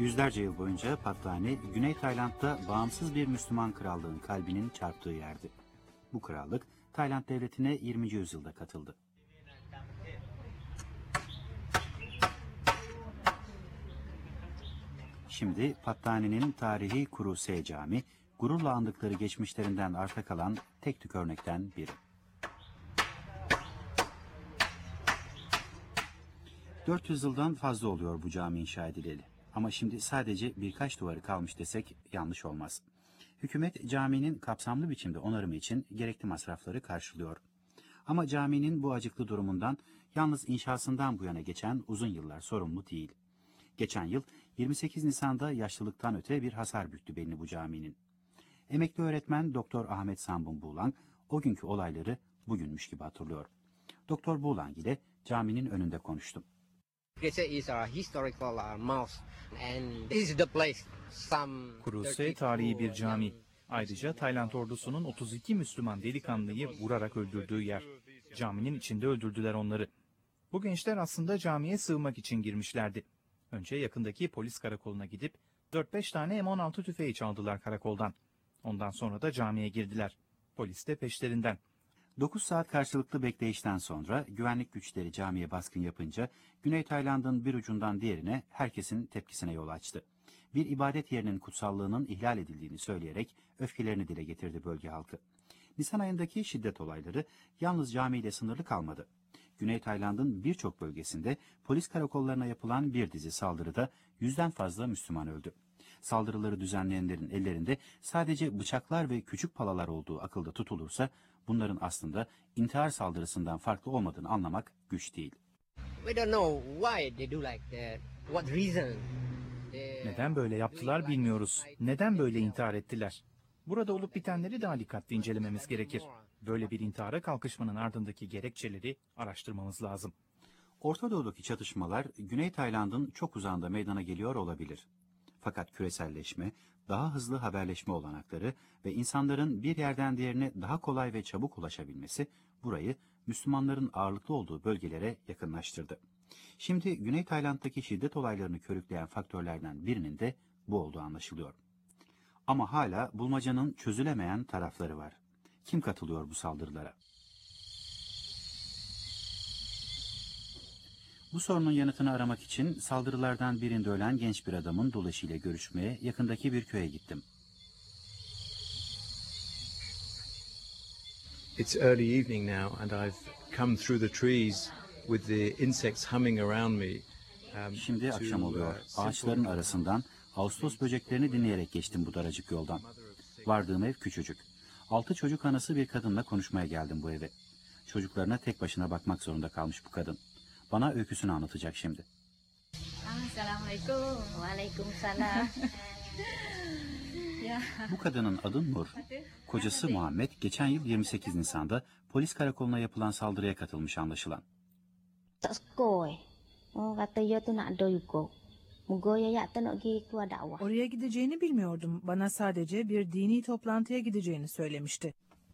Yüzlerce yıl boyunca Pattani, Güney Tayland'da bağımsız bir Müslüman krallığın kalbinin çarptığı yerdi. Bu krallık, Tayland devletine 20. yüzyılda katıldı. Şimdi Pattani'nin tarihi Kuru Se Cami, gururla andıkları geçmişlerinden arta kalan tek tük örnekten biri. 400 yıldan fazla oluyor bu cami inşa edileli. Ama şimdi sadece birkaç duvarı kalmış desek yanlış olmaz. Hükümet caminin kapsamlı biçimde onarımı için gerekli masrafları karşılıyor. Ama caminin bu acıklı durumundan yalnız inşasından bu yana geçen uzun yıllar sorumlu değil. Geçen yıl 28 Nisan'da yaşlılıktan öte bir hasar büktü belini bu caminin. Emekli öğretmen Doktor Ahmet Sambung Bulang o günkü olayları bugünmüş gibi hatırlıyor. Doktor Bulang ile caminin önünde konuştum. Kuru Se tarihi bir cami. Ayrıca Tayland ordusunun 32 Müslüman delikanlıyı vurarak öldürdüğü yer. Caminin içinde öldürdüler onları. Bu gençler aslında camiye sığmak için girmişlerdi. Önce yakındaki polis karakoluna gidip 4-5 tane M16 tüfeği çaldılar karakoldan. Ondan sonra da camiye girdiler. Polis de peşlerinden. 9 saat karşılıklı bekleyişten sonra güvenlik güçleri camiye baskın yapınca Güney Tayland'ın bir ucundan diğerine herkesin tepkisine yol açtı. Bir ibadet yerinin kutsallığının ihlal edildiğini söyleyerek öfkelerini dile getirdi bölge halkı. Nisan ayındaki şiddet olayları yalnız camiyle sınırlı kalmadı. Güney Tayland'ın birçok bölgesinde polis karakollarına yapılan bir dizi saldırıda 100'den fazla Müslüman öldü. Saldırıları düzenleyenlerin ellerinde sadece bıçaklar ve küçük palalar olduğu akılda tutulursa bunların aslında intihar saldırısından farklı olmadığını anlamak güç değil. Neden böyle yaptılar bilmiyoruz. Neden böyle intihar ettiler? Burada olup bitenleri daha dikkatli incelememiz gerekir. Böyle bir intihara kalkışmanın ardındaki gerekçeleri araştırmamız lazım. Orta Doğu'daki çatışmalar Güney Tayland'ın çok uzağında meydana geliyor olabilir. Fakat küreselleşme, daha hızlı haberleşme olanakları ve insanların bir yerden diğerine daha kolay ve çabuk ulaşabilmesi burayı Müslümanların ağırlıklı olduğu bölgelere yakınlaştırdı. Şimdi Güney Tayland'daki şiddet olaylarını körükleyen faktörlerden birinin de bu olduğu anlaşılıyor. Ama hala bulmacanın çözülemeyen tarafları var. Kim katılıyor bu saldırılara? Bu sorunun yanıtını aramak için saldırılardan birinde ölen genç bir adamın dolayısıyla görüşmeye yakındaki bir köye gittim. It's early evening now and I've come through the trees with the insects humming around me. Şimdi akşam oluyor. Ağaçların arasından Ağustos böceklerini dinleyerek geçtim bu daracık yoldan. Vardığım ev küçücük. 6 çocuk anası bir kadınla konuşmaya geldim bu eve. Çocuklarına tek başına bakmak zorunda kalmış bu kadın. Bana öyküsünü anlatacak şimdi. Selamünaleyküm. Aleykümselam. Bu kadının adı Nur. Kocası Muhammed geçen yıl 28 Nisan'da polis karakoluna yapılan saldırıya katılmış anlaşılan. Oraya gideceğini bilmiyordum. Bana sadece bir dini toplantıya gideceğini söylemişti.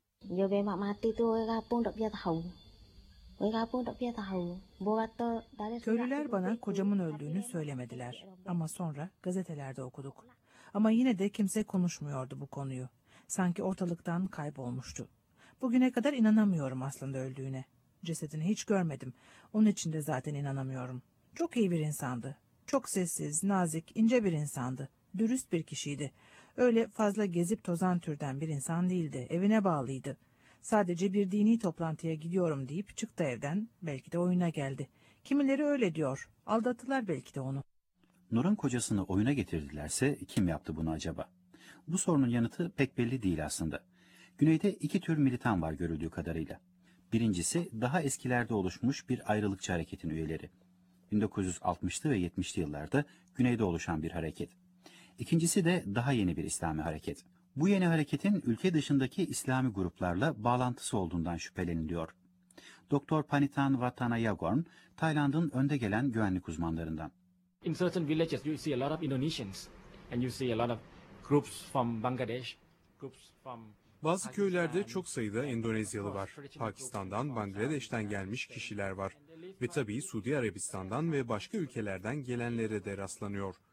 Köylüler bana kocamın öldüğünü söylemediler. Ama sonra gazetelerde okuduk. Ama yine de kimse konuşmuyordu bu konuyu. Sanki ortalıktan kaybolmuştu. Bugüne kadar inanamıyorum aslında öldüğüne. Cesedini hiç görmedim. Onun için de zaten inanamıyorum. Çok iyi bir insandı. Çok sessiz, nazik, ince bir insandı. Dürüst bir kişiydi. Öyle fazla gezip tozan türden bir insan değildi. Evine bağlıydı. Sadece bir dini toplantıya gidiyorum deyip çıktı evden. Belki de oyuna geldi. Kimileri öyle diyor. Aldattılar belki de onu. Nur'un kocasını oyuna getirdilerse kim yaptı bunu acaba? Bu sorunun yanıtı pek belli değil aslında. Güneyde iki tür militan var görüldüğü kadarıyla. Birincisi daha eskilerde oluşmuş bir ayrılıkçı hareketin üyeleri. 1960'lı ve 70'li yıllarda güneyde oluşan bir hareket. İkincisi de daha yeni bir İslami hareket. Bu yeni hareketin ülke dışındaki İslami gruplarla bağlantısı olduğundan şüpheleniliyor. Dr. Panitan Wattanayagorn, Tayland'ın önde gelen güvenlik uzmanlarından. In certain villages you see a lot of Indonesians and you see a lot of groups from Bangladesh, groups from Bazı köylerde çok sayıda Endonezyalı var. Pakistan'dan, Bangladeş'ten gelmiş kişiler var. Ve tabii Suudi Arabistan'dan ve başka ülkelerden gelenlere de rastlanıyor.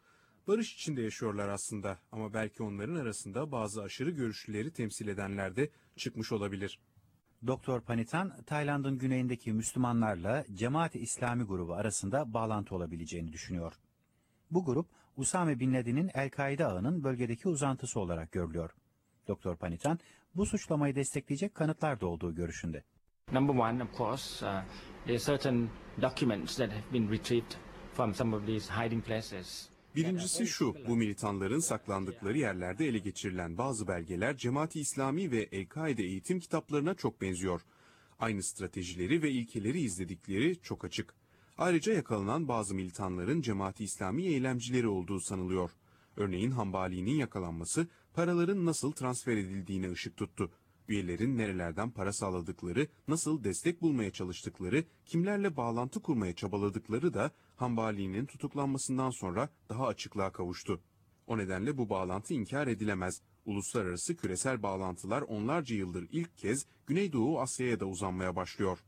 Barış içinde yaşıyorlar aslında ama belki onların arasında bazı aşırı görüşlüleri temsil edenler de çıkmış olabilir. Doktor Panitan, Tayland'ın güneyindeki Müslümanlarla Cemaat-i İslami grubu arasında bağlantı olabileceğini düşünüyor. Bu grup, Usame Bin Laden'in El-Kaide ağının bölgedeki uzantısı olarak görülüyor. Doktor Panitan, bu suçlamayı destekleyecek kanıtlar da olduğu görüşünde. Number one, of course, there are certain documents that have been retrieved from some of these hiding places. Birincisi şu, bu militanların saklandıkları yerlerde ele geçirilen bazı belgeler Cemaat-i İslami ve El-Kaide eğitim kitaplarına çok benziyor. Aynı stratejileri ve ilkeleri izledikleri çok açık. Ayrıca yakalanan bazı militanların Cemaat-i İslami eylemcileri olduğu sanılıyor. Örneğin Hambali'nin yakalanması paraların nasıl transfer edildiğine ışık tuttu. Üyelerin nerelerden para sağladıkları, nasıl destek bulmaya çalıştıkları, kimlerle bağlantı kurmaya çabaladıkları da Hambali'nin tutuklanmasından sonra daha açıklığa kavuştu. O nedenle bu bağlantı inkar edilemez. Uluslararası küresel bağlantılar onlarca yıldır ilk kez Güneydoğu Asya'ya da uzanmaya başlıyor.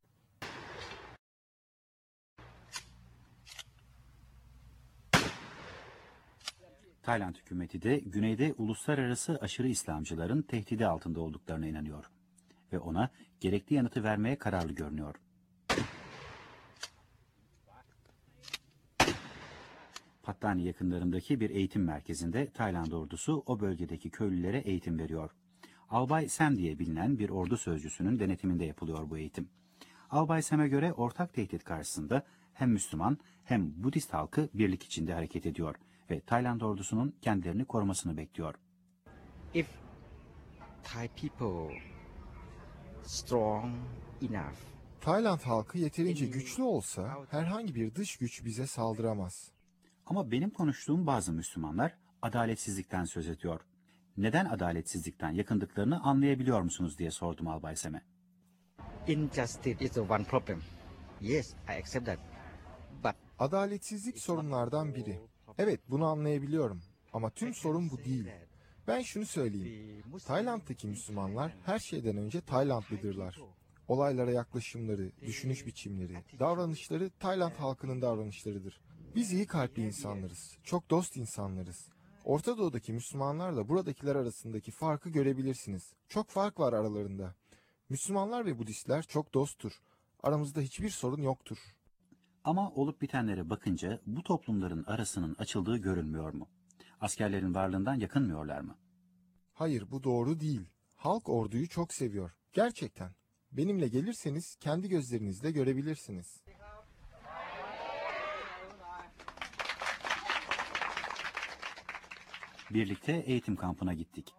Tayland hükümeti de güneyde uluslararası aşırı İslamcıların tehdidi altında olduklarına inanıyor ve ona gerekli yanıtı vermeye kararlı görünüyor. Pattani yakınlarındaki bir eğitim merkezinde Tayland ordusu o bölgedeki köylülere eğitim veriyor. Albay Sam diye bilinen bir ordu sözcüsünün denetiminde yapılıyor bu eğitim. Albay Sam'e göre ortak tehdit karşısında hem Müslüman hem Budist halkı birlik içinde hareket ediyor ve Tayland ordusunun kendilerini korumasını bekliyor. If Thai people strong enough, Tayland halkı yeterince güçlü olsa herhangi bir dış güç bize saldıramaz. Ama benim konuştuğum bazı Müslümanlar adaletsizlikten söz ediyor. Neden adaletsizlikten yakındıklarını anlayabiliyor musunuz diye sordum Albay Sam'e. injustice is the one problem. Yes, I accept that. But Adaletsizlik sorunlardan biri. Evet, bunu anlayabiliyorum. Ama tüm sorun bu değil. Ben şunu söyleyeyim. Tayland'daki Müslümanlar her şeyden önce Taylandlıdırlar. Olaylara yaklaşımları, düşünüş biçimleri, davranışları Tayland halkının davranışlarıdır. Biz iyi kalpli insanlarız. Çok dost insanlarız. Orta Doğu'daki Müslümanlarla buradakiler arasındaki farkı görebilirsiniz. Çok fark var aralarında. Müslümanlar ve Budistler çok dosttur. Aramızda hiçbir sorun yoktur. Ama olup bitenlere bakınca bu toplumların arasının açıldığı görülmüyor mu? Askerlerin varlığından yakınmıyorlar mı? Hayır, bu doğru değil. Halk orduyu çok seviyor. Gerçekten. Benimle gelirseniz kendi gözlerinizle görebilirsiniz. Birlikte eğitim kampına gittik.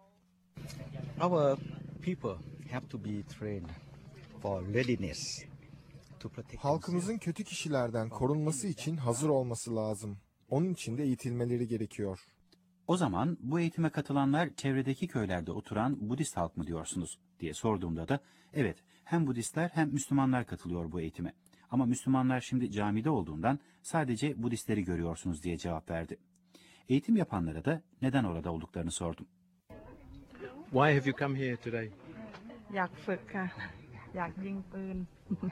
our people have to be trained for readiness to protect Halkımızın kötü kişilerden korunması için hazır olması lazım. Onun için de eğitilmeleri gerekiyor. O zaman bu eğitime katılanlar çevredeki köylerde oturan Budist halk mı diyorsunuz diye sorduğumda da evet hem Budistler hem Müslümanlar katılıyor bu eğitime. Ama Müslümanlar şimdi camide olduğundan sadece Budistleri görüyorsunuz diye cevap verdi. Eğitim yapanlara da neden orada olduklarını sordum. Why have you come here today? อยากฝึกค่ะ อยากยิงปืน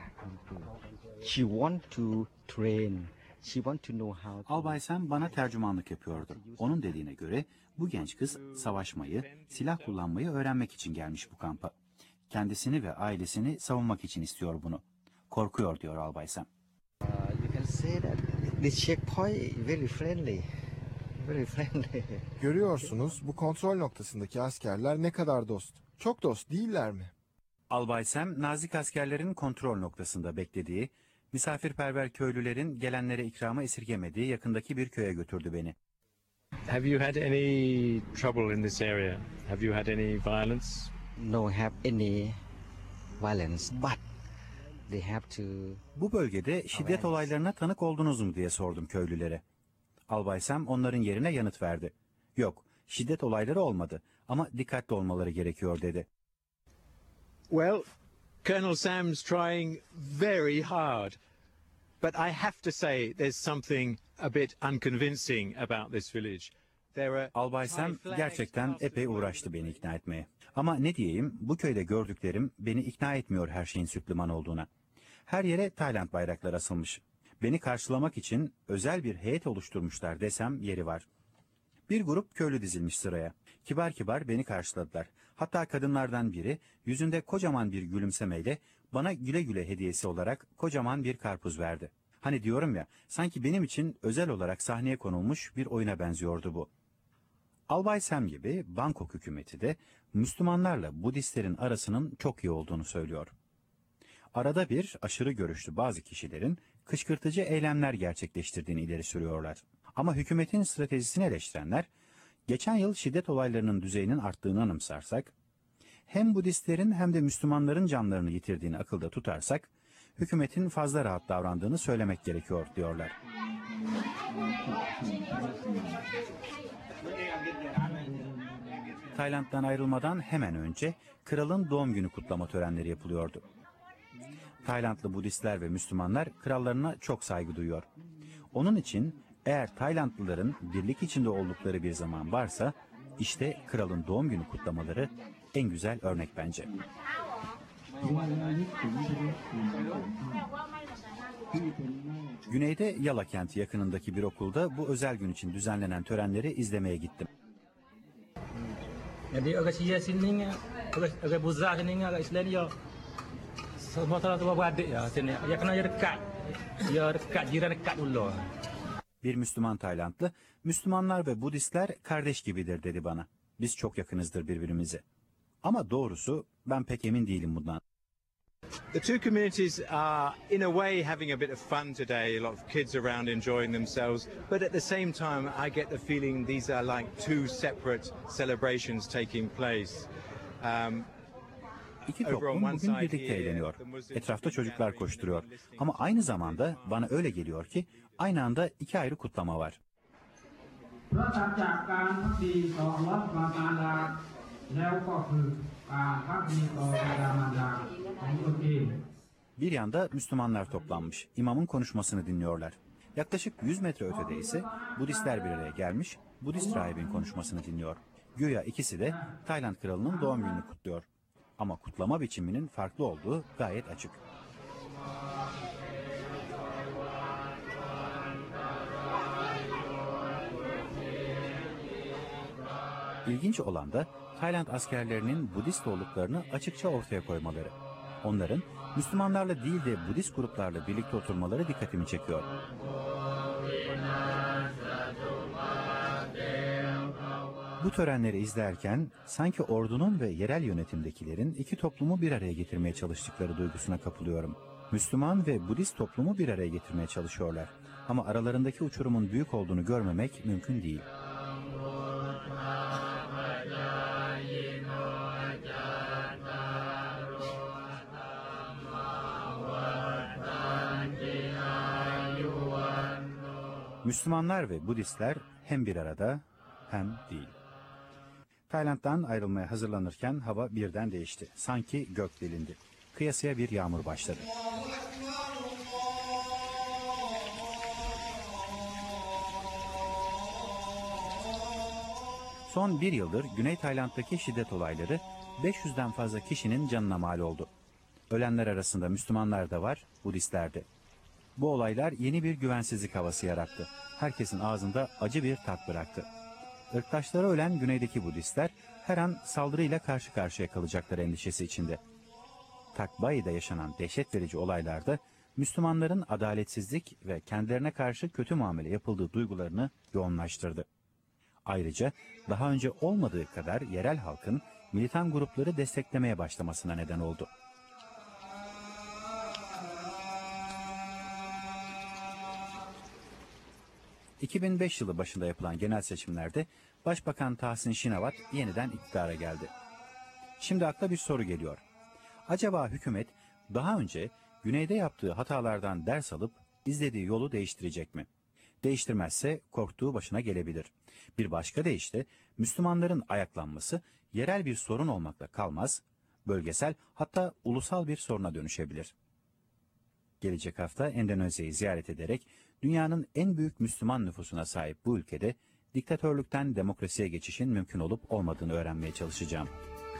She want to train. She want to know how to Albay Sam bana tercümanlık yapıyordu. Onun dediğine göre bu genç kız savaşmayı, silah kullanmayı öğrenmek için gelmiş bu kampa. Kendisini ve ailesini savunmak için istiyor bunu. Korkuyor diyor Albay Sam. you can say that this checkpoint very friendly. Very friendly. Görüyorsunuz bu kontrol noktasındaki askerler ne kadar dost. Çok dost değiller mi? Albay Sam, nazik askerlerin kontrol noktasında beklediği, misafirperver köylülerin gelenlere ikramı esirgemediği yakındaki bir köye götürdü beni. Have you had any trouble in this area? Have you had any violence? No have any violence, but they have to Bu bölgede şiddet olaylarına tanık oldunuz mu diye sordum köylülere. Albay Sam onların yerine yanıt verdi. Yok, şiddet olayları olmadı ama dikkatli olmaları gerekiyor dedi. Well, Colonel Sam's trying very hard. But I have to say there's something a bit unconvincing about this village. There are Albay Sam Thai flags gerçekten plastered epey all uğraştı over beni the ikna etmeye. Ama ne diyeyim, bu köyde gördüklerim beni ikna etmiyor her şeyin süt liman olduğuna. Her yere Tayland bayrakları asılmış. Beni karşılamak için özel bir heyet oluşturmuşlar desem yeri var. Bir grup köylü dizilmiş sıraya. Kibar kibar beni karşıladılar. Hatta kadınlardan biri yüzünde kocaman bir gülümsemeyle bana güle güle hediyesi olarak kocaman bir karpuz verdi. Hani diyorum ya, sanki benim için özel olarak sahneye konulmuş bir oyuna benziyordu bu. Albay Sam gibi Bangkok hükümeti de Müslümanlarla Budistlerin arasının çok iyi olduğunu söylüyor. Arada bir aşırı görüşlü bazı kişilerin kışkırtıcı eylemler gerçekleştirdiğini ileri sürüyorlar. Ama hükümetin stratejisini eleştirenler, geçen yıl şiddet olaylarının düzeyinin arttığını anımsarsak, hem Budistlerin hem de Müslümanların canlarını yitirdiğini akılda tutarsak, hükümetin fazla rahat davrandığını söylemek gerekiyor diyorlar. Tayland'dan ayrılmadan hemen önce kralın doğum günü kutlama törenleri yapılıyordu. Taylandlı Budistler ve Müslümanlar krallarına çok saygı duyuyor. Onun için eğer Taylandlıların birlik içinde oldukları bir zaman varsa, işte kralın doğum günü kutlamaları en güzel örnek bence. Güneyde Yala kenti yakınındaki bir okulda bu özel gün için düzenlenen törenleri izlemeye gittim. Jadi orang Sia sini, orang Buzra sini, orang Islam ya semua saudara beradik ya sini. Ya kena ya dekat jiran dekat dulu. Bir Müslüman Taylandlı, Müslümanlar ve Budistler kardeş gibidir dedi bana. Biz çok yakınızdır birbirimize. Ama doğrusu ben pek emin değilim bundan. The two communities are, in a way, having a bit of fun today. A lot of kids around enjoying themselves. But at the same time, I get the feeling these are like two separate celebrations taking place. İki toplum bugün birlikte eğleniyor. Etrafta çocuklar koşturuyor. Ama aynı zamanda bana öyle geliyor ki aynı anda iki ayrı kutlama var. Bir yanda Müslümanlar toplanmış, imamın konuşmasını dinliyorlar. Yaklaşık 100 metre ötede ise Budistler bir araya gelmiş, Budist rahibin konuşmasını dinliyor. Güya ikisi de Tayland kralının doğum gününü kutluyor. Ama kutlama biçiminin farklı olduğu gayet açık. İlginç olan da Tayland askerlerinin Budist olduklarını açıkça ortaya koymaları. Onların Müslümanlarla değil de Budist gruplarla birlikte oturmaları dikkatimi çekiyor. Bu törenleri izlerken sanki ordunun ve yerel yönetimdekilerin iki toplumu bir araya getirmeye çalıştıkları duygusuna kapılıyorum. Müslüman ve Budist toplumu bir araya getirmeye çalışıyorlar. Ama aralarındaki uçurumun büyük olduğunu görmemek mümkün değil. Müslümanlar ve Budistler hem bir arada hem değil. Tayland'dan ayrılmaya hazırlanırken hava birden değişti. Sanki gök delindi. Kıyasıya bir yağmur başladı. Son bir yıldır Güney Tayland'daki şiddet olayları 500'den fazla kişinin canına mal oldu. Ölenler arasında Müslümanlar da var, Budistler de. Bu olaylar yeni bir güvensizlik havası yarattı. Herkesin ağzında acı bir tat bıraktı. Irktaşları ölen güneydeki Budistler her an saldırıyla karşı karşıya kalacakları endişesi içinde. Tak Bayi'de yaşanan dehşet verici olaylarda Müslümanların adaletsizlik ve kendilerine karşı kötü muamele yapıldığı duygularını yoğunlaştırdı. Ayrıca daha önce olmadığı kadar yerel halkın militan grupları desteklemeye başlamasına neden oldu. ...2005 yılı başında yapılan genel seçimlerde Başbakan Tahsin Şinavat yeniden iktidara geldi. Şimdi akla bir soru geliyor. Acaba hükümet daha önce güneyde yaptığı hatalardan ders alıp izlediği yolu değiştirecek mi? Değiştirmezse korktuğu başına gelebilir. Bir başka deyişle Müslümanların ayaklanması yerel bir sorun olmakla kalmaz, bölgesel hatta ulusal bir soruna dönüşebilir. Gelecek hafta Endonezya'yı ziyaret ederek dünyanın en büyük Müslüman nüfusuna sahip bu ülkede diktatörlükten demokrasiye geçişin mümkün olup olmadığını öğrenmeye çalışacağım.